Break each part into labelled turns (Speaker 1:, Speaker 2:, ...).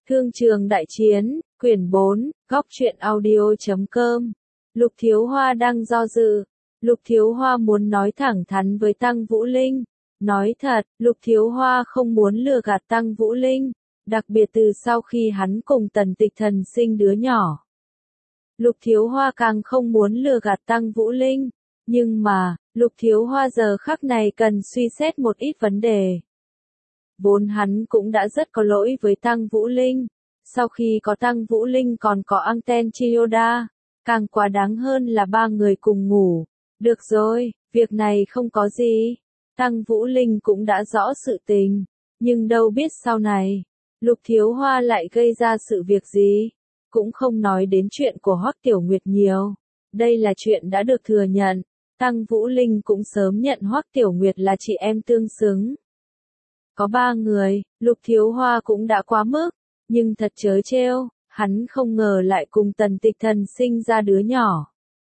Speaker 1: Thương trường đại chiến, quyển 4, góc truyện audio.com. Lục Thiếu Hoa đang do dự. Lục Thiếu Hoa muốn nói thẳng thắn với Tăng Vũ Linh. Nói thật, Lục Thiếu Hoa không muốn lừa gạt Tăng Vũ Linh, đặc biệt từ sau khi hắn cùng Tần Tịch Thần sinh đứa nhỏ. Lục Thiếu Hoa càng không muốn lừa gạt Tăng Vũ Linh, nhưng mà, Lục Thiếu Hoa giờ khắc này cần suy xét một ít vấn đề. Vốn hắn cũng đã rất có lỗi với Tăng Vũ Linh, sau khi có Tăng Vũ Linh còn có Anten Chiyoda, càng quá đáng hơn là ba người cùng ngủ. Được rồi, việc này không có gì. Tăng Vũ Linh cũng đã rõ sự tình, nhưng đâu biết sau này, Lục Thiếu Hoa lại gây ra sự việc gì. Cũng không nói đến chuyện của Hoắc Tiểu Nguyệt nhiều. Đây là chuyện đã được thừa nhận. Tăng Vũ Linh cũng sớm nhận Hoắc Tiểu Nguyệt là chị em tương xứng. Có ba người, Lục Thiếu Hoa cũng đã quá mức, nhưng thật trớ trêu, hắn không ngờ lại cùng Tần Tịch Thần sinh ra đứa nhỏ.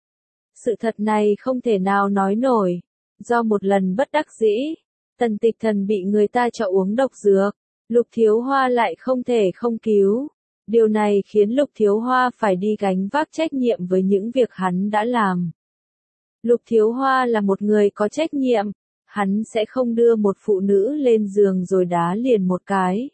Speaker 1: Sự thật này không thể nào nói nổi, do một lần bất đắc dĩ, Tần Tịch Thần bị người ta cho uống độc dược, Lục Thiếu Hoa lại không thể không cứu. Điều này khiến Lục Thiếu Hoa phải đi gánh vác trách nhiệm với những việc hắn đã làm. Lục Thiếu Hoa là một người có trách nhiệm, hắn sẽ không đưa một phụ nữ lên giường rồi đá liền một cái.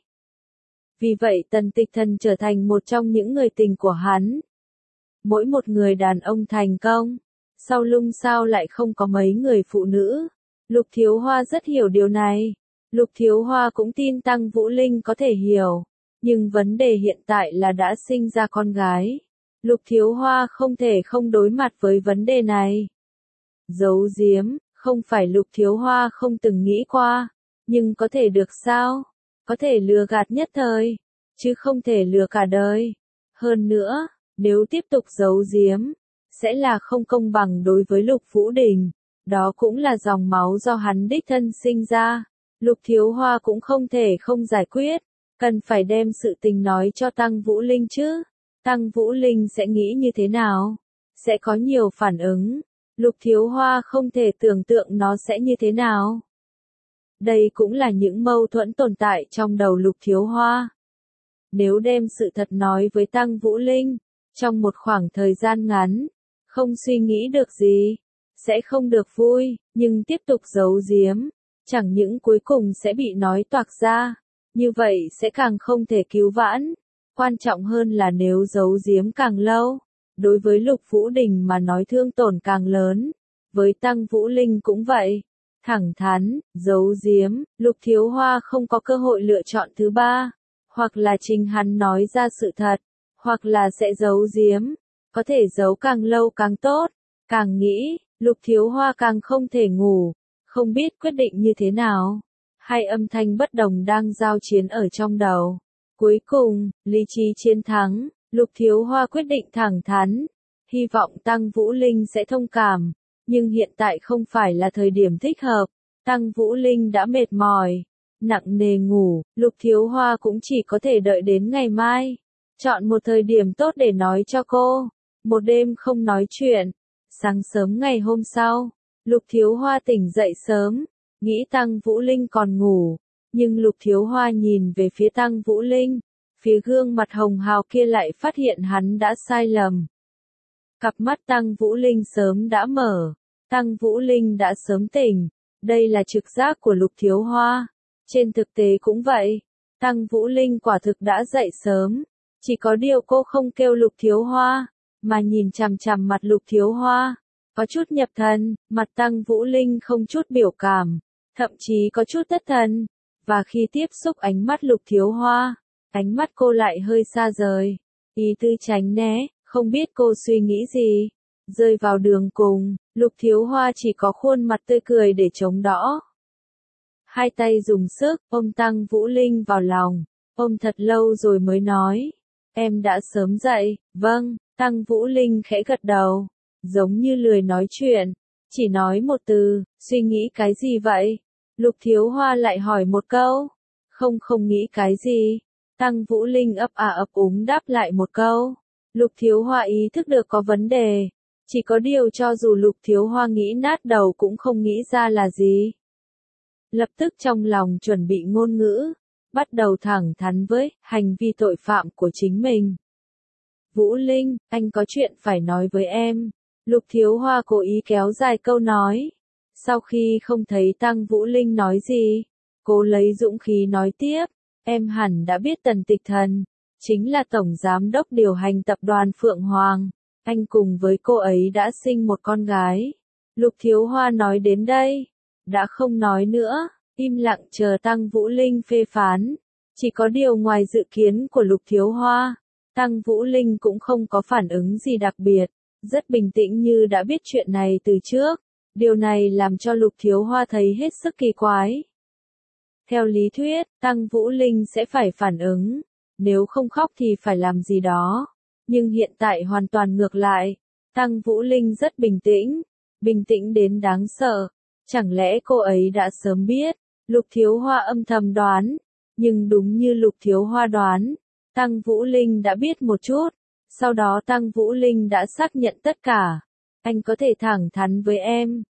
Speaker 1: Vì vậy Tần Tịch Thần trở thành một trong những người tình của hắn. Mỗi một người đàn ông thành công, sau lưng sao lại không có mấy người phụ nữ. Lục Thiếu Hoa rất hiểu điều này. Lục Thiếu Hoa cũng tin Tăng Vũ Linh có thể hiểu. Nhưng vấn đề hiện tại là đã sinh ra con gái. Lục Thiếu Hoa không thể không đối mặt với vấn đề này. Giấu giếm, không phải Lục Thiếu Hoa không từng nghĩ qua, nhưng có thể được sao? Có thể lừa gạt nhất thời, chứ không thể lừa cả đời. Hơn nữa, nếu tiếp tục giấu giếm, sẽ là không công bằng đối với Lục Vũ Đình. Đó cũng là dòng máu do hắn đích thân sinh ra. Lục Thiếu Hoa cũng không thể không giải quyết. Cần phải đem sự tình nói cho Tăng Vũ Linh chứ. Tăng Vũ Linh sẽ nghĩ như thế nào? Sẽ có nhiều phản ứng. Lục Thiếu Hoa không thể tưởng tượng nó sẽ như thế nào. Đây cũng là những mâu thuẫn tồn tại trong đầu Lục Thiếu Hoa. Nếu đem sự thật nói với Tăng Vũ Linh, trong một khoảng thời gian ngắn, không suy nghĩ được gì, sẽ không được vui, nhưng tiếp tục giấu giếm, chẳng những cuối cùng sẽ bị nói toạc ra. Như vậy sẽ càng không thể cứu vãn. Quan trọng hơn là nếu giấu giếm càng lâu, đối với Lục Vũ Đình mà nói thương tổn càng lớn. Với Tăng Vũ Linh cũng vậy. Thẳng thắn, giấu giếm, Lục Thiếu Hoa không có cơ hội lựa chọn thứ ba. Hoặc là chính hắn nói ra sự thật, hoặc là sẽ giấu giếm. Có thể giấu càng lâu càng tốt. Càng nghĩ, Lục Thiếu Hoa càng không thể ngủ. Không biết quyết định như thế nào. Hai âm thanh bất đồng đang giao chiến ở trong đầu. Cuối cùng, lý trí chiến thắng, Lục Thiếu Hoa quyết định thẳng thắn. Hy vọng Tăng Vũ Linh sẽ thông cảm, nhưng hiện tại không phải là thời điểm thích hợp. Tăng Vũ Linh đã mệt mỏi, nặng nề ngủ, Lục Thiếu Hoa cũng chỉ có thể đợi đến ngày mai. Chọn một thời điểm tốt để nói cho cô. Một đêm không nói chuyện. Sáng sớm ngày hôm sau, Lục Thiếu Hoa tỉnh dậy sớm. Nghĩ Tăng Vũ Linh còn ngủ, nhưng Lục Thiếu Hoa nhìn về phía Tăng Vũ Linh, phía gương mặt hồng hào kia lại phát hiện hắn đã sai lầm. Cặp mắt Tăng Vũ Linh sớm đã mở, Tăng Vũ Linh đã sớm tỉnh, đây là trực giác của Lục Thiếu Hoa. Trên thực tế cũng vậy, Tăng Vũ Linh quả thực đã dậy sớm, chỉ có điều cô không kêu Lục Thiếu Hoa, mà nhìn chằm chằm mặt Lục Thiếu Hoa, có chút nhập thần, mặt Tăng Vũ Linh không chút biểu cảm. Thậm chí có chút thất thần, và khi tiếp xúc ánh mắt Lục Thiếu Hoa, ánh mắt cô lại hơi xa rời, ý tư tránh né, không biết cô suy nghĩ gì. Rơi vào đường cùng, Lục Thiếu Hoa chỉ có khuôn mặt tươi cười để chống đỡ. Hai tay dùng sức, ôm Tăng Vũ Linh vào lòng, ôm thật lâu rồi mới nói, em đã sớm dậy, vâng, Tăng Vũ Linh khẽ gật đầu, giống như lười nói chuyện, chỉ nói một từ, suy nghĩ cái gì vậy? Lục Thiếu Hoa lại hỏi một câu. Không nghĩ cái gì. Tăng Vũ Linh ấp úng đáp lại một câu. Lục Thiếu Hoa ý thức được có vấn đề. Chỉ có điều cho dù Lục Thiếu Hoa nghĩ nát đầu cũng không nghĩ ra là gì. Lập tức trong lòng chuẩn bị ngôn ngữ. bắt đầu thẳng thắn với hành vi tội phạm của chính mình. Vũ Linh, anh có chuyện phải nói với em. Lục Thiếu Hoa cố ý kéo dài câu nói. Sau khi không thấy Tăng Vũ Linh nói gì, cô lấy dũng khí nói tiếp. Em hẳn đã biết Tần Tịch Thần, chính là tổng giám đốc điều hành tập đoàn Phượng Hoàng. Anh cùng với cô ấy đã sinh một con gái. Lục Thiếu Hoa nói đến đây, đã không nói nữa, im lặng chờ Tăng Vũ Linh phê phán. Chỉ có điều ngoài dự kiến của Lục Thiếu Hoa, Tăng Vũ Linh cũng không có phản ứng gì đặc biệt, rất bình tĩnh như đã biết chuyện này từ trước. Điều này làm cho Lục Thiếu Hoa thấy hết sức kỳ quái. Theo lý thuyết, Tăng Vũ Linh sẽ phải phản ứng, nếu không khóc thì phải làm gì đó. Nhưng hiện tại hoàn toàn ngược lại, Tăng Vũ Linh rất bình tĩnh đến đáng sợ. Chẳng lẽ cô ấy đã sớm biết? Lục Thiếu Hoa âm thầm đoán, nhưng đúng như Lục Thiếu Hoa đoán, Tăng Vũ Linh đã biết một chút, sau đó Tăng Vũ Linh đã xác nhận tất cả. Anh có thể thẳng thắn với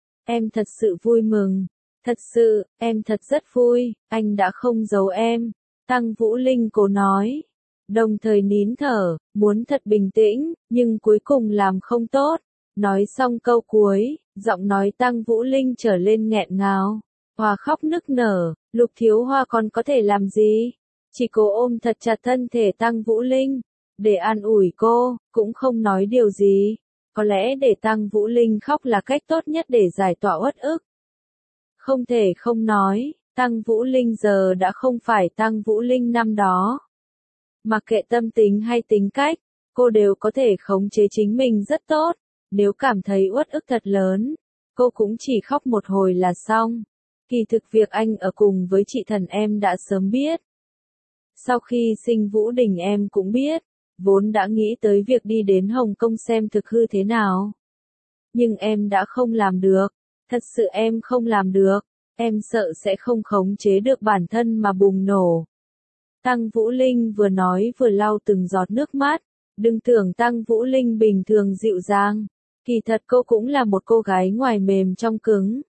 Speaker 1: em thật sự vui mừng, thật sự, em thật rất vui, anh đã không giấu em. Tăng Vũ Linh cố nói, đồng thời nín thở, muốn thật bình tĩnh, nhưng cuối cùng làm không tốt. Nói xong câu cuối, giọng nói Tăng Vũ Linh trở lên nghẹn ngào, hòa khóc nức nở. Lục Thiếu Hoa còn có thể làm gì? Chỉ cố ôm thật chặt thân thể Tăng Vũ Linh, để an ủi cô, cũng không nói điều gì. Có lẽ để Tăng Vũ Linh khóc là cách tốt nhất để giải tỏa uất ức. Không thể không nói, Tăng Vũ Linh giờ đã không phải Tăng Vũ Linh năm đó. Mặc kệ tâm tính hay tính cách, cô đều có thể khống chế chính mình rất tốt. Nếu cảm thấy uất ức thật lớn, cô cũng chỉ khóc một hồi là xong. Kỳ thực việc anh ở cùng với chị Thần em đã sớm biết. Sau khi sinh Vũ Đình em cũng biết, vốn đã nghĩ tới việc đi đến Hồng Kông xem thực hư thế nào. Nhưng em đã không làm được, thật sự em không làm được, em sợ sẽ không khống chế được bản thân mà bùng nổ. Tăng Vũ Linh vừa nói vừa lau từng giọt nước mắt, đừng tưởng Tăng Vũ Linh bình thường dịu dàng, kỳ thật cô cũng là một cô gái ngoài mềm trong cứng.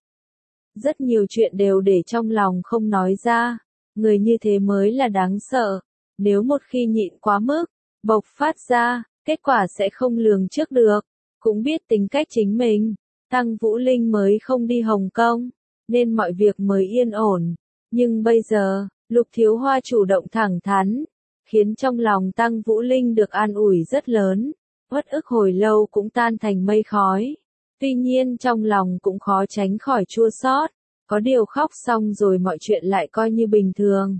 Speaker 1: Rất nhiều chuyện đều để trong lòng không nói ra, người như thế mới là đáng sợ, nếu một khi nhịn quá mức, bộc phát ra, kết quả sẽ không lường trước được. Cũng biết tính cách chính mình, Tăng Vũ Linh mới không đi Hồng Kông, nên mọi việc mới yên ổn. Nhưng bây giờ, Lục Thiếu Hoa chủ động thẳng thắn, khiến trong lòng Tăng Vũ Linh được an ủi rất lớn, uất ức hồi lâu cũng tan thành mây khói. Tuy nhiên trong lòng cũng khó tránh khỏi chua xót, có điều khóc xong rồi mọi chuyện lại coi như bình thường.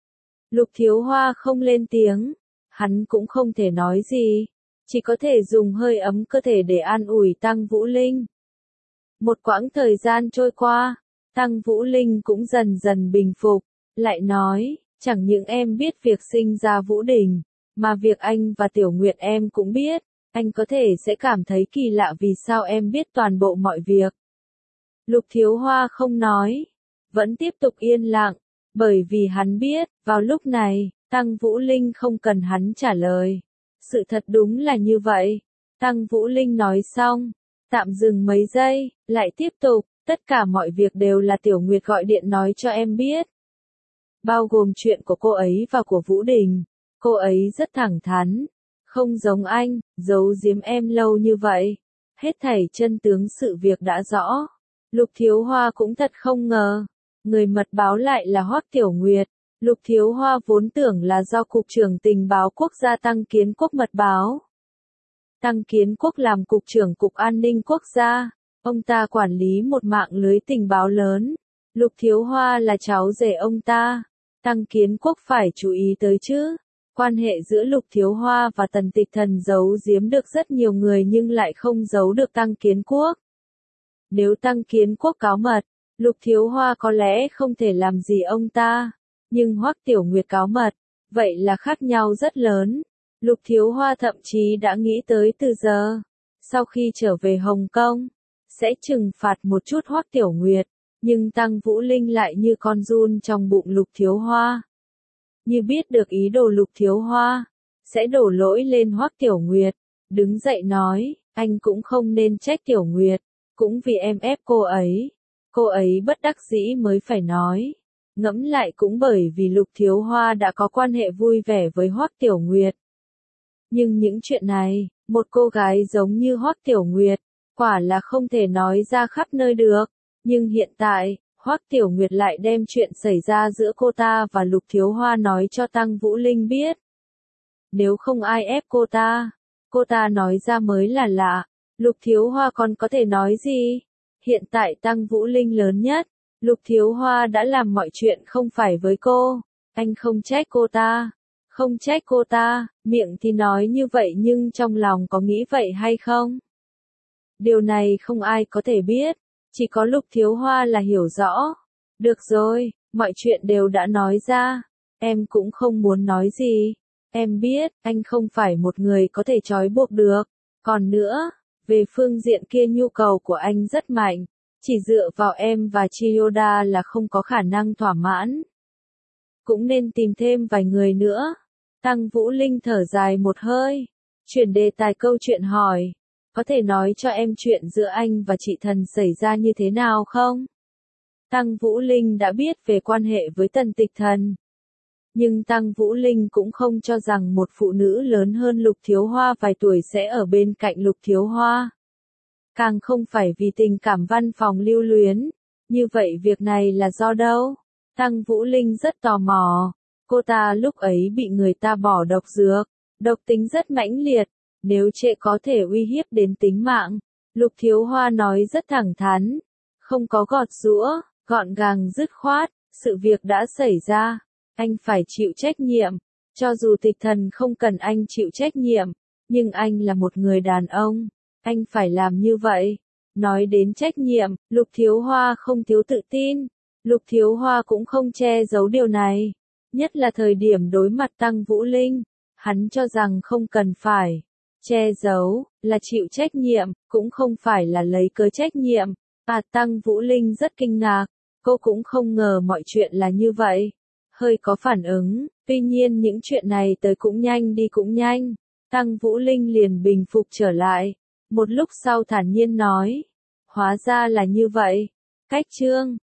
Speaker 1: Lục Thiếu Hoa không lên tiếng, hắn cũng không thể nói gì, chỉ có thể dùng hơi ấm cơ thể để an ủi Tăng Vũ Linh. Một quãng thời gian trôi qua, Tăng Vũ Linh cũng dần dần bình phục, lại nói, chẳng những em biết việc sinh ra Vũ Đình, mà việc anh và Tiểu Nguyệt em cũng biết, anh có thể sẽ cảm thấy kỳ lạ vì sao em biết toàn bộ mọi việc. Lục Thiếu Hoa không nói, vẫn tiếp tục yên lặng, bởi vì hắn biết, vào lúc này, Tăng Vũ Linh không cần hắn trả lời. Sự thật đúng là như vậy. Tăng Vũ Linh nói xong, tạm dừng mấy giây, lại tiếp tục, tất cả mọi việc đều là Tiểu Nguyệt gọi điện nói cho em biết. Bao gồm chuyện của cô ấy và của Vũ Đình. Cô ấy rất thẳng thắn, không giống anh, giấu giếm em lâu như vậy. Hết thảy chân tướng sự việc đã rõ. Lục Thiếu Hoa cũng thật không ngờ, người mật báo lại là Hoắc Tiểu Nguyệt. Lục Thiếu Hoa vốn tưởng là do Cục trưởng Tình báo Quốc gia Tăng Kiến Quốc mật báo. Tăng Kiến Quốc làm Cục trưởng Cục An ninh Quốc gia, ông ta quản lý một mạng lưới tình báo lớn. Lục Thiếu Hoa là cháu rể ông ta, Tăng Kiến Quốc phải chú ý tới chứ. Quan hệ giữa Lục Thiếu Hoa và Tần Tịch Thần giấu giếm được rất nhiều người nhưng lại không giấu được Tăng Kiến Quốc. Nếu Tăng Kiến Quốc cáo mật, Lục Thiếu Hoa có lẽ không thể làm gì ông ta. Nhưng Hoắc Tiểu Nguyệt cáo mật, vậy là khác nhau rất lớn. Lục Thiếu Hoa thậm chí đã nghĩ tới từ giờ, sau khi trở về Hồng Kông, sẽ trừng phạt một chút Hoắc Tiểu Nguyệt, nhưng Tăng Vũ Linh lại như con giun trong bụng Lục Thiếu Hoa. Như biết được ý đồ Lục Thiếu Hoa, sẽ đổ lỗi lên Hoắc Tiểu Nguyệt, đứng dậy nói, anh cũng không nên trách Tiểu Nguyệt, cũng vì em ép cô ấy bất đắc dĩ mới phải nói. Ngẫm lại cũng bởi vì Lục Thiếu Hoa đã có quan hệ vui vẻ với Hoắc Tiểu Nguyệt. Nhưng những chuyện này, một cô gái giống như Hoắc Tiểu Nguyệt, quả là không thể nói ra khắp nơi được. Nhưng hiện tại, Hoắc Tiểu Nguyệt lại đem chuyện xảy ra giữa cô ta và Lục Thiếu Hoa nói cho Tăng Vũ Linh biết. Nếu không ai ép cô ta nói ra mới là lạ. Lục Thiếu Hoa còn có thể nói gì? Hiện tại Tăng Vũ Linh lớn nhất, Lục Thiếu Hoa đã làm mọi chuyện không phải với cô. Anh không trách cô ta. Không trách cô ta, miệng thì nói như vậy nhưng trong lòng có nghĩ vậy hay không? Điều này không ai có thể biết, chỉ có Lục Thiếu Hoa là hiểu rõ. Được rồi, mọi chuyện đều đã nói ra, em cũng không muốn nói gì. Em biết, anh không phải một người có thể trói buộc được. Còn nữa, về phương diện kia nhu cầu của anh rất mạnh, chỉ dựa vào em và Chiyoda là không có khả năng thỏa mãn. Cũng nên tìm thêm vài người nữa. Tăng Vũ Linh thở dài một hơi, chuyển đề tài câu chuyện hỏi, có thể nói cho em chuyện giữa anh và chị Thần xảy ra như thế nào không? Tăng Vũ Linh đã biết về quan hệ với Tần Tịch Thần. Nhưng Tăng Vũ Linh cũng không cho rằng một phụ nữ lớn hơn Lục Thiếu Hoa vài tuổi sẽ ở bên cạnh Lục Thiếu Hoa. Càng không phải vì tình cảm văn phòng lưu luyến. Như vậy việc này là do đâu? Tăng Vũ Linh rất tò mò. Cô ta lúc ấy bị người ta bỏ độc dược. Độc tính rất mãnh liệt. Nếu trễ có thể uy hiếp đến tính mạng. Lục Thiếu Hoa nói rất thẳng thắn. Không có gọt giũa, gọn gàng dứt khoát. Sự việc đã xảy ra. Anh phải chịu trách nhiệm. Cho dù Tịch Thần không cần anh chịu trách nhiệm. Nhưng anh là một người đàn ông. Anh phải làm như vậy. Nói đến trách nhiệm, Lục Thiếu Hoa không thiếu tự tin. Lục Thiếu Hoa cũng không che giấu điều này. Nhất là thời điểm đối mặt Tăng Vũ Linh. Hắn cho rằng không cần phải che giấu, là chịu trách nhiệm, cũng không phải là lấy cớ trách nhiệm. Tăng Vũ Linh rất kinh ngạc. Cô cũng không ngờ mọi chuyện là như vậy. Hơi có phản ứng, tuy nhiên những chuyện này tới cũng nhanh đi cũng nhanh. Tăng Vũ Linh liền bình phục trở lại. Một lúc sau thản nhiên nói. Hóa ra là như vậy. Cách chương